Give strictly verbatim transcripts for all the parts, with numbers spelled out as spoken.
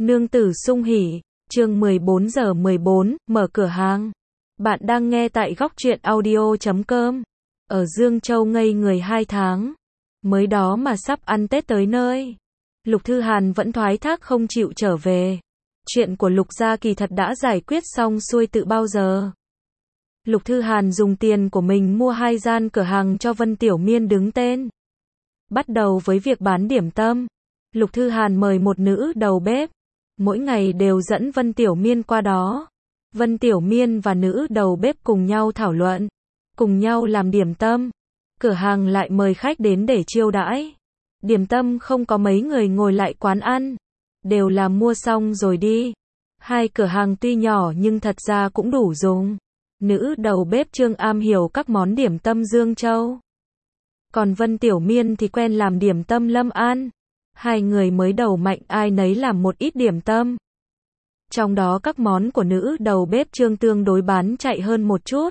Nương tử sung hỉ, chương mười bốn giờ mười bốn, mở cửa hàng. Bạn đang nghe tại góc truyện audio chấm com. Ở Dương Châu ngây người hai tháng. Mới đó mà sắp ăn Tết tới nơi. Lục Thư Hàn vẫn thoái thác không chịu trở về. Chuyện của Lục gia kỳ thật đã giải quyết xong xuôi từ bao giờ. Lục Thư Hàn dùng tiền của mình mua hai gian cửa hàng cho Vân Tiểu Miên đứng tên. Bắt đầu với việc bán điểm tâm. Lục Thư Hàn mời một nữ đầu bếp. Mỗi ngày đều dẫn Vân Tiểu Miên qua đó. Vân Tiểu Miên và nữ đầu bếp cùng nhau thảo luận, cùng nhau làm điểm tâm. Cửa hàng lại mời khách đến để chiêu đãi. Điểm tâm không có mấy người ngồi lại quán ăn, đều là mua xong rồi đi. Hai cửa hàng tuy nhỏ nhưng thật ra cũng đủ dùng. Nữ đầu bếp Trương am hiểu các món điểm tâm Dương Châu. Còn Vân Tiểu Miên thì quen làm điểm tâm Lâm An. Hai người mới đầu mạnh ai nấy làm một ít điểm tâm. Trong đó các món của nữ đầu bếp Trương tương đối bán chạy hơn một chút.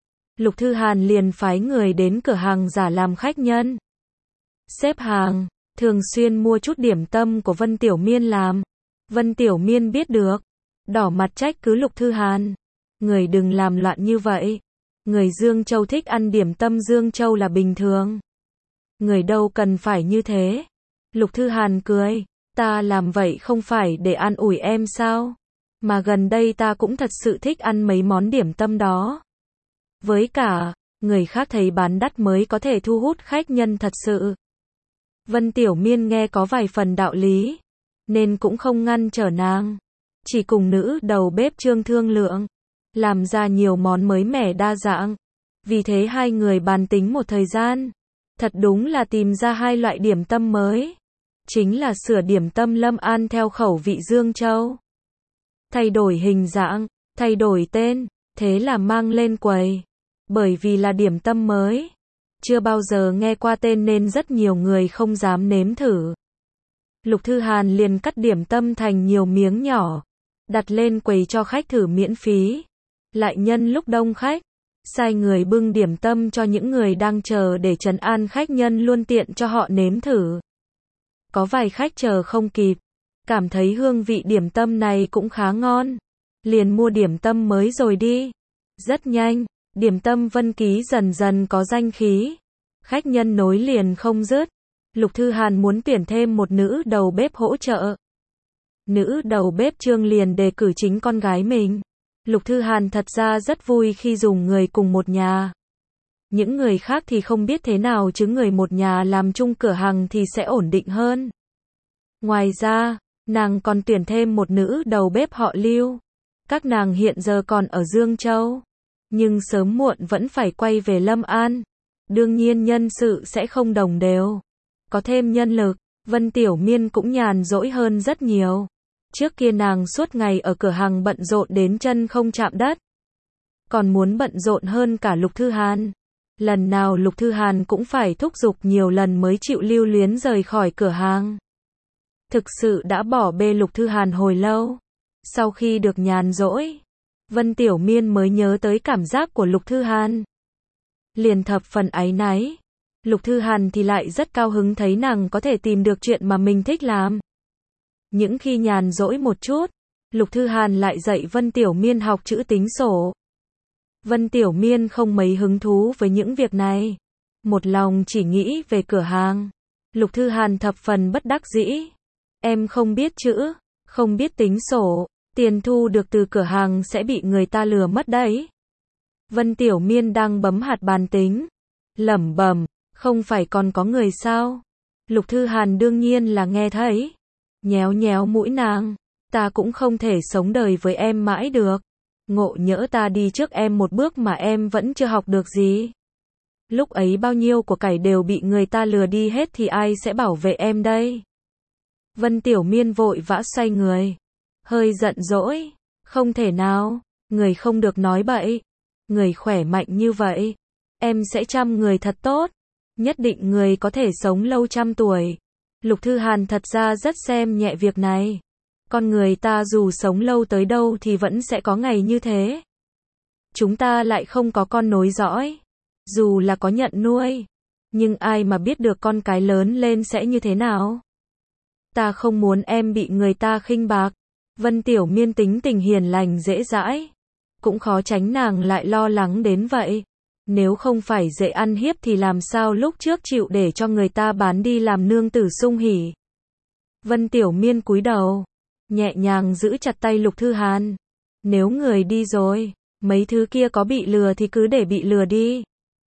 Lục Thư Hàn liền phái người đến cửa hàng giả làm khách nhân. Xếp hàng, thường xuyên mua chút điểm tâm của Vân Tiểu Miên làm. Vân Tiểu Miên biết được, đỏ mặt trách cứ Lục Thư Hàn. Người đừng làm loạn như vậy. Người Dương Châu thích ăn điểm tâm Dương Châu là bình thường. Người đâu cần phải như thế. Lục Thư Hàn cười, ta làm vậy không phải để an ủi em sao? Mà gần đây ta cũng thật sự thích ăn mấy món điểm tâm đó. Với cả, người khác thấy bán đắt mới có thể thu hút khách nhân thật sự. Vân Tiểu Miên nghe có vài phần đạo lý, nên cũng không ngăn trở nàng. Chỉ cùng nữ đầu bếp Trương thương lượng, làm ra nhiều món mới mẻ đa dạng. Vì thế hai người bàn tính một thời gian. Thật đúng là tìm ra hai loại điểm tâm mới. Chính là sửa điểm tâm Lâm An theo khẩu vị Dương Châu. Thay đổi hình dạng, thay đổi tên, thế là mang lên quầy. Bởi vì là điểm tâm mới, chưa bao giờ nghe qua tên nên rất nhiều người không dám nếm thử. Lục Thư Hàn liền cắt điểm tâm thành nhiều miếng nhỏ, đặt lên quầy cho khách thử miễn phí. Lại nhân lúc đông khách, sai người bưng điểm tâm cho những người đang chờ để trấn an khách nhân luôn tiện cho họ nếm thử. Có vài khách chờ không kịp, cảm thấy hương vị điểm tâm này cũng khá ngon, liền mua điểm tâm mới rồi đi. Rất nhanh, điểm tâm Vân Ký dần dần có danh khí. Khách nhân nối liền không dứt. Lục Thư Hàn muốn tuyển thêm một nữ đầu bếp hỗ trợ. Nữ đầu bếp Trương liền đề cử chính con gái mình. Lục Thư Hàn thật ra rất vui khi dùng người cùng một nhà. Những người khác thì không biết thế nào chứ người một nhà làm chung cửa hàng thì sẽ ổn định hơn. Ngoài ra, nàng còn tuyển thêm một nữ đầu bếp họ Lưu. Các nàng hiện giờ còn ở Dương Châu, nhưng sớm muộn vẫn phải quay về Lâm An. Đương nhiên nhân sự sẽ không đồng đều. Có thêm nhân lực, Vân Tiểu Miên cũng nhàn rỗi hơn rất nhiều. Trước kia nàng suốt ngày ở cửa hàng bận rộn đến chân không chạm đất. Còn muốn bận rộn hơn cả Lục Thư Hàn. Lần nào Lục Thư Hàn cũng phải thúc giục nhiều lần mới chịu lưu luyến rời khỏi cửa hàng. Thực sự đã bỏ bê Lục Thư Hàn hồi lâu. Sau khi được nhàn rỗi, Vân Tiểu Miên mới nhớ tới cảm giác của Lục Thư Hàn. Liền thập phần áy náy. Lục Thư Hàn thì lại rất cao hứng thấy nàng có thể tìm được chuyện mà mình thích làm. Những khi nhàn rỗi một chút, Lục Thư Hàn lại dạy Vân Tiểu Miên học chữ tính sổ. Vân Tiểu Miên không mấy hứng thú với những việc này. Một lòng chỉ nghĩ về cửa hàng. Lục Thư Hàn thập phần bất đắc dĩ. Em không biết chữ, không biết tính sổ, tiền thu được từ cửa hàng sẽ bị người ta lừa mất đấy. Vân Tiểu Miên đang bấm hạt bàn tính, lẩm bẩm, không phải còn có người sao? Lục Thư Hàn đương nhiên là nghe thấy. Nhéo nhéo mũi nàng, ta cũng không thể sống đời với em mãi được. Ngộ nhỡ ta đi trước em một bước mà em vẫn chưa học được gì. Lúc ấy bao nhiêu của cải đều bị người ta lừa đi hết thì ai sẽ bảo vệ em đây? Vân Tiểu Miên vội vã xoay người, hơi giận dỗi, không thể nào, người không được nói bậy. Người khỏe mạnh như vậy, em sẽ chăm người thật tốt, nhất định người có thể sống lâu trăm tuổi. Lục Thư Hàn thật ra rất xem nhẹ việc này. Con người ta dù sống lâu tới đâu thì vẫn sẽ có ngày như thế. Chúng ta lại không có con nối dõi, dù là có nhận nuôi, nhưng ai mà biết được con cái lớn lên sẽ như thế nào. Ta không muốn em bị người ta khinh bạc. Vân Tiểu Miên tính tình hiền lành dễ dãi. Cũng khó tránh nàng lại lo lắng đến vậy. Nếu không phải dễ ăn hiếp thì làm sao lúc trước chịu để cho người ta bán đi làm nương tử Sung Hỉ. Vân Tiểu Miên cúi đầu, nhẹ nhàng giữ chặt tay Lục Thư Hàn. Nếu người đi rồi, mấy thứ kia có bị lừa thì cứ để bị lừa đi.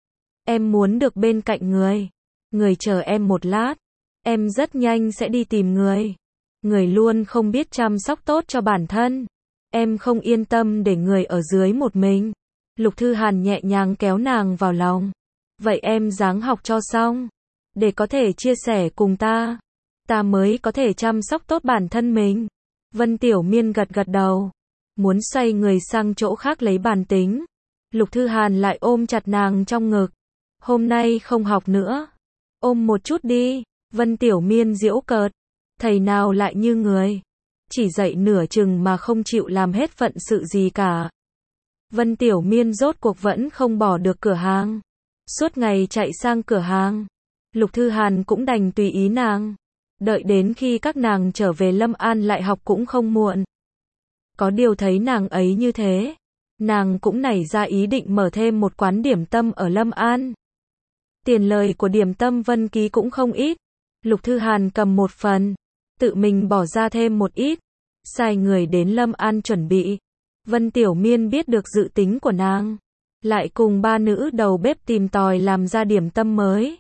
Em muốn được bên cạnh người. Người chờ em một lát. Em rất nhanh sẽ đi tìm người. Người luôn không biết chăm sóc tốt cho bản thân. Em không yên tâm để người ở dưới một mình. Lục Thư Hàn nhẹ nhàng kéo nàng vào lòng. Vậy em ráng học cho xong. Để có thể chia sẻ cùng ta. Ta mới có thể chăm sóc tốt bản thân mình. Vân Tiểu Miên gật gật đầu. Muốn xoay người sang chỗ khác lấy bàn tính. Lục Thư Hàn lại ôm chặt nàng trong ngực. Hôm nay không học nữa. Ôm một chút đi. Vân Tiểu Miên giễu cợt. Thầy nào lại như người. Chỉ dạy nửa chừng mà không chịu làm hết phận sự gì cả. Vân Tiểu Miên rốt cuộc vẫn không bỏ được cửa hàng. Suốt ngày chạy sang cửa hàng. Lục Thư Hàn cũng đành tùy ý nàng. Đợi đến khi các nàng trở về Lâm An lại học cũng không muộn. Có điều thấy nàng ấy như thế. Nàng cũng nảy ra ý định mở thêm một quán điểm tâm ở Lâm An. Tiền lời của điểm tâm Vân Ký cũng không ít. Lục Thư Hàn cầm một phần. Tự mình bỏ ra thêm một ít. Sai người đến Lâm An chuẩn bị. Vân Tiểu Miên biết được dự tính của nàng. Lại cùng ba nữ đầu bếp tìm tòi làm ra điểm tâm mới.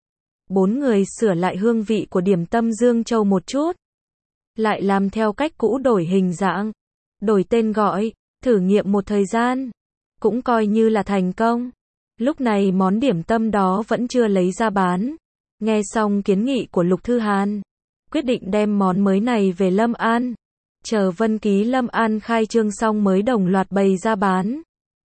Bốn người sửa lại hương vị của điểm tâm Dương Châu một chút. Lại làm theo cách cũ đổi hình dạng. Đổi tên gọi. Thử nghiệm một thời gian. Cũng coi như là thành công. Lúc này món điểm tâm đó vẫn chưa lấy ra bán. Nghe xong kiến nghị của Lục Thư Hàn. Quyết định đem món mới này về Lâm An. Chờ Vân Ký Lâm An khai trương xong mới đồng loạt bày ra bán.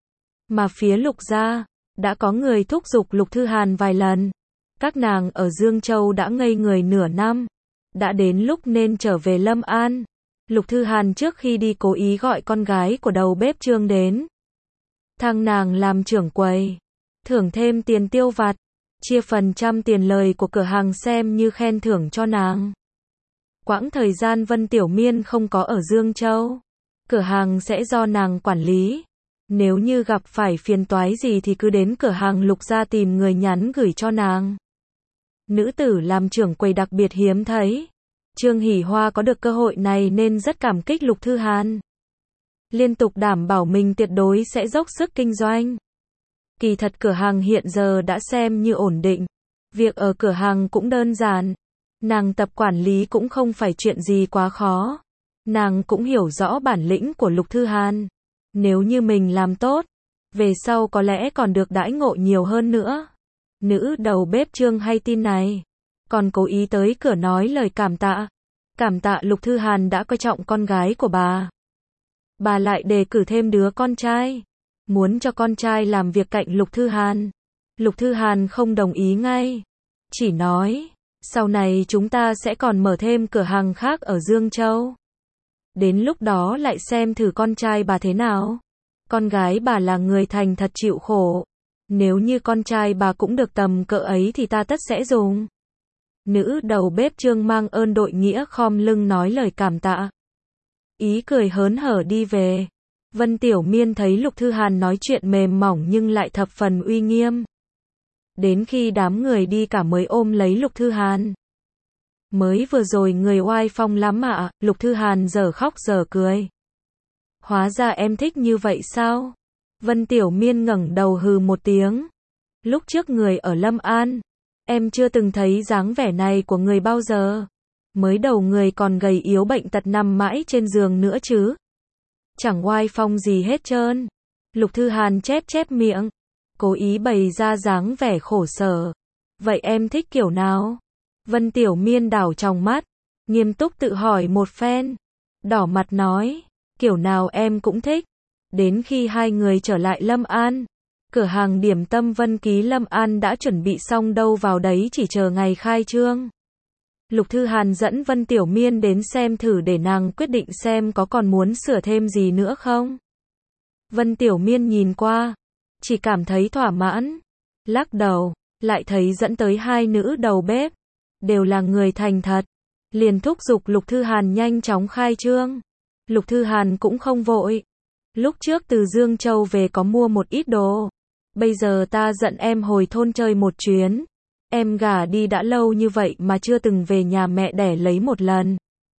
Mà phía Lục gia, đã có người thúc giục Lục Thư Hàn vài lần. Các nàng ở Dương Châu đã ngây người nửa năm. Đã đến lúc nên trở về Lâm An. Lục Thư Hàn trước khi đi cố ý gọi con gái của đầu bếp Trương đến. Thăng nàng làm trưởng quầy. Thưởng thêm tiền tiêu vặt. Chia phần trăm tiền lời của cửa hàng xem như khen thưởng cho nàng. Quãng thời gian Vân Tiểu Miên không có ở Dương Châu. Cửa hàng sẽ do nàng quản lý. Nếu như gặp phải phiền toái gì thì cứ đến cửa hàng Lục gia tìm người nhắn gửi cho nàng. Nữ tử làm trưởng quầy đặc biệt hiếm thấy. Trương Hỷ Hoa có được cơ hội này nên rất cảm kích Lục Thư Hàn. Liên tục đảm bảo mình tuyệt đối sẽ dốc sức kinh doanh. Kỳ thật cửa hàng hiện giờ đã xem như ổn định. Việc ở cửa hàng cũng đơn giản. Nàng tập quản lý cũng không phải chuyện gì quá khó. Nàng cũng hiểu rõ bản lĩnh của Lục Thư Hàn. Nếu như mình làm tốt, về sau có lẽ còn được đãi ngộ nhiều hơn nữa. Nữ đầu bếp Trương hay tin này. Còn cố ý tới cửa nói lời cảm tạ. Cảm tạ Lục Thư Hàn đã coi trọng con gái của bà. Bà lại đề cử thêm đứa con trai. Muốn cho con trai làm việc cạnh Lục Thư Hàn. Lục Thư Hàn không đồng ý ngay. Chỉ nói, sau này chúng ta sẽ còn mở thêm cửa hàng khác ở Dương Châu. Đến lúc đó lại xem thử con trai bà thế nào. Con gái bà là người thành thật chịu khổ. Nếu như con trai bà cũng được tầm cỡ ấy thì ta tất sẽ dùng. Nữ đầu bếp Trương mang ơn đội nghĩa khom lưng nói lời cảm tạ. Ý cười hớn hở đi về. Vân Tiểu Miên thấy Lục Thư Hàn nói chuyện mềm mỏng nhưng lại thập phần uy nghiêm. Đến khi đám người đi cả mới ôm lấy Lục Thư Hàn. Mới vừa rồi người oai phong lắm ạ, Lục Thư Hàn giờ khóc giờ cười. Hóa ra em thích như vậy sao? Vân Tiểu Miên ngẩng đầu hừ một tiếng. Lúc trước người ở Lâm An, em chưa từng thấy dáng vẻ này của người bao giờ. Mới đầu người còn gầy yếu bệnh tật nằm mãi trên giường nữa chứ. Chẳng oai phong gì hết trơn. Lục Thư Hàn chép chép miệng. Cố ý bày ra dáng vẻ khổ sở. Vậy em thích kiểu nào? Vân Tiểu Miên đảo trong mắt. Nghiêm túc tự hỏi một phen. Đỏ mặt nói. Kiểu nào em cũng thích. Đến khi hai người trở lại Lâm An. Cửa hàng điểm tâm Vân Ký Lâm An đã chuẩn bị xong đâu vào đấy chỉ chờ ngày khai trương. Lục Thư Hàn dẫn Vân Tiểu Miên đến xem thử để nàng quyết định xem có còn muốn sửa thêm gì nữa không. Vân Tiểu Miên nhìn qua. Chỉ cảm thấy thỏa mãn. Lắc đầu. Lại thấy dẫn tới hai nữ đầu bếp. Đều là người thành thật. liền thúc giục Lục Thư Hàn nhanh chóng khai trương. Lục Thư Hàn cũng không vội. Lúc trước từ Dương Châu về có mua một ít đồ. Bây giờ ta dẫn em hồi thôn chơi một chuyến. Em gả đi đã lâu như vậy mà chưa từng về nhà mẹ đẻ lấy một lần.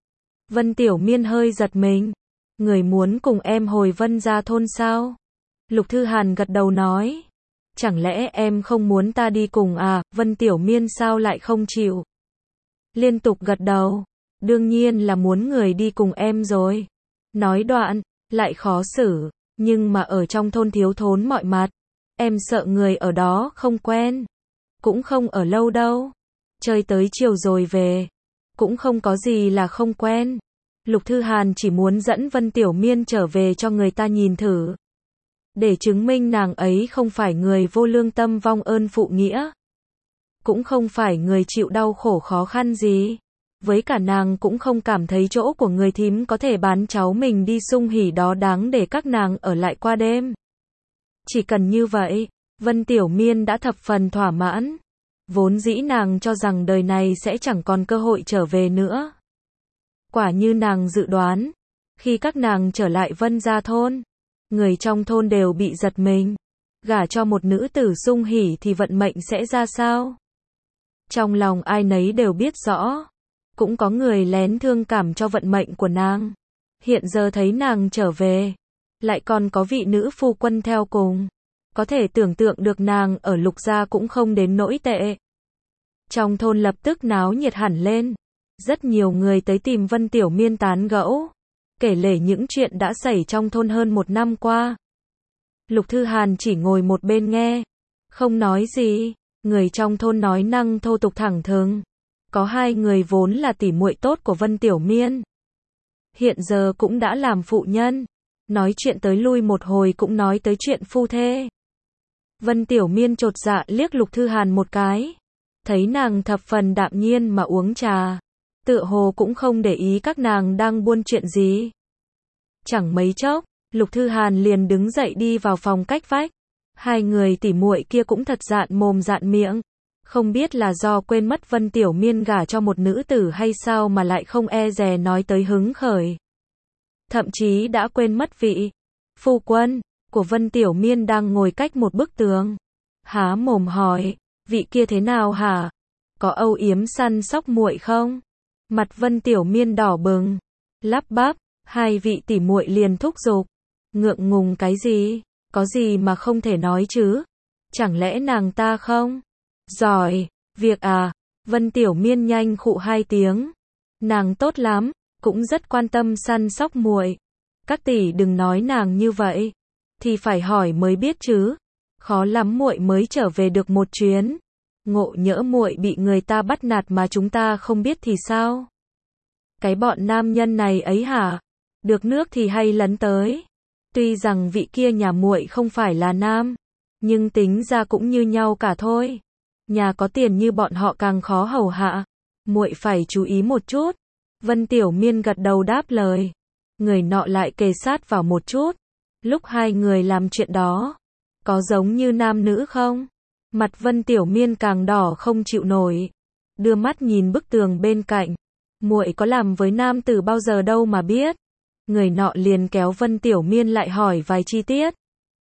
Vân Tiểu Miên hơi giật mình. Người muốn cùng em hồi Vân gia thôn sao? Lục Thư Hàn gật đầu nói. Chẳng lẽ em không muốn ta đi cùng à? Vân Tiểu Miên sao lại không chịu? Liên tục gật đầu. Đương nhiên là muốn người đi cùng em rồi. Nói đoạn, lại khó xử. Nhưng mà ở trong thôn thiếu thốn mọi mặt. Em sợ người ở đó không quen. Cũng không ở lâu đâu. Chơi tới chiều rồi về. Cũng không có gì là không quen. Lục Thư Hàn chỉ muốn dẫn Vân Tiểu Miên trở về cho người ta nhìn thử. Để chứng minh nàng ấy không phải người vô lương tâm vong ơn phụ nghĩa. Cũng không phải người chịu đau khổ khó khăn gì. Với cả nàng cũng không cảm thấy chỗ của người thím có thể bán cháu mình đi sung hỉ đó đáng để các nàng ở lại qua đêm. Chỉ cần như vậy, Vân Tiểu Miên đã thập phần thỏa mãn. Vốn dĩ nàng cho rằng đời này sẽ chẳng còn cơ hội trở về nữa. Quả như nàng dự đoán, khi các nàng trở lại Vân gia thôn, người trong thôn đều bị giật mình. Gả cho một nữ tử sung hỉ thì vận mệnh sẽ ra sao? Trong lòng ai nấy đều biết rõ. Cũng có người lén thương cảm cho vận mệnh của nàng. Hiện giờ thấy nàng trở về, lại còn có vị nữ phu quân theo cùng. Có thể tưởng tượng được nàng ở Lục gia cũng không đến nỗi tệ. Trong thôn lập tức náo nhiệt hẳn lên. Rất nhiều người tới tìm Vân Tiểu Miên tán gẫu, kể lể những chuyện đã xảy trong thôn hơn một năm qua. Lục Thư Hàn chỉ ngồi một bên nghe, không nói gì. Người trong thôn nói năng thô tục thẳng thừng. Có hai người vốn là tỉ muội tốt của Vân Tiểu Miên. Hiện giờ cũng đã làm phụ nhân. Nói chuyện tới lui một hồi cũng nói tới chuyện phu thê. Vân Tiểu Miên chột dạ liếc Lục Thư Hàn một cái. Thấy nàng thập phần đạm nhiên mà uống trà. Tựa hồ cũng không để ý các nàng đang buôn chuyện gì. Chẳng mấy chốc, Lục Thư Hàn liền đứng dậy đi vào phòng cách vách. Hai người tỉ muội kia cũng thật dạn mồm dạn miệng. Không biết là do quên mất Vân Tiểu Miên gả cho một nữ tử hay sao mà lại không e dè nói tới hứng khởi. Thậm chí đã quên mất vị phu quân của Vân Tiểu Miên đang ngồi cách một bức tường. Há mồm hỏi, vị kia thế nào hả? Có âu yếm săn sóc muội không? Mặt Vân Tiểu Miên đỏ bừng, lắp bắp, hai vị tỉ muội liền thúc giục. Ngượng ngùng cái gì? Có gì mà không thể nói chứ? Chẳng lẽ nàng ta không giỏi việc à? Vân Tiểu Miên nhanh khụ hai tiếng. Nàng tốt lắm, cũng rất quan tâm săn sóc muội. Các tỷ đừng nói nàng như vậy, thì phải hỏi mới biết chứ. Khó lắm muội mới trở về được một chuyến. Ngộ nhỡ muội bị người ta bắt nạt mà chúng ta không biết thì sao? Cái bọn nam nhân này ấy hả? Được nước thì hay lấn tới. Tuy rằng vị kia nhà muội không phải là nam, nhưng tính ra cũng như nhau cả thôi. Nhà có tiền như bọn họ càng khó hầu hạ. Muội phải chú ý một chút. Vân Tiểu Miên gật đầu đáp lời. Người nọ lại kề sát vào một chút. Lúc hai người làm chuyện đó, có giống như nam nữ không? Mặt Vân Tiểu Miên càng đỏ không chịu nổi. Đưa mắt nhìn bức tường bên cạnh. Muội có làm với nam tử bao giờ đâu mà biết. Người nọ liền kéo Vân Tiểu Miên lại hỏi vài chi tiết.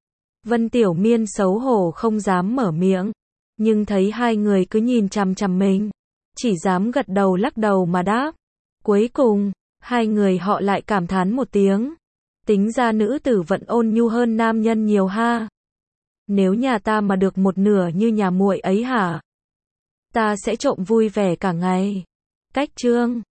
Vân Tiểu Miên xấu hổ không dám mở miệng. Nhưng thấy hai người cứ nhìn chằm chằm mình. Chỉ dám gật đầu lắc đầu mà đáp. Cuối cùng, hai người họ lại cảm thán một tiếng. Tính ra nữ tử vẫn ôn nhu hơn nam nhân nhiều ha. Nếu nhà ta mà được một nửa như nhà muội ấy hả? Ta sẽ trộm vui vẻ cả ngày. Cách chương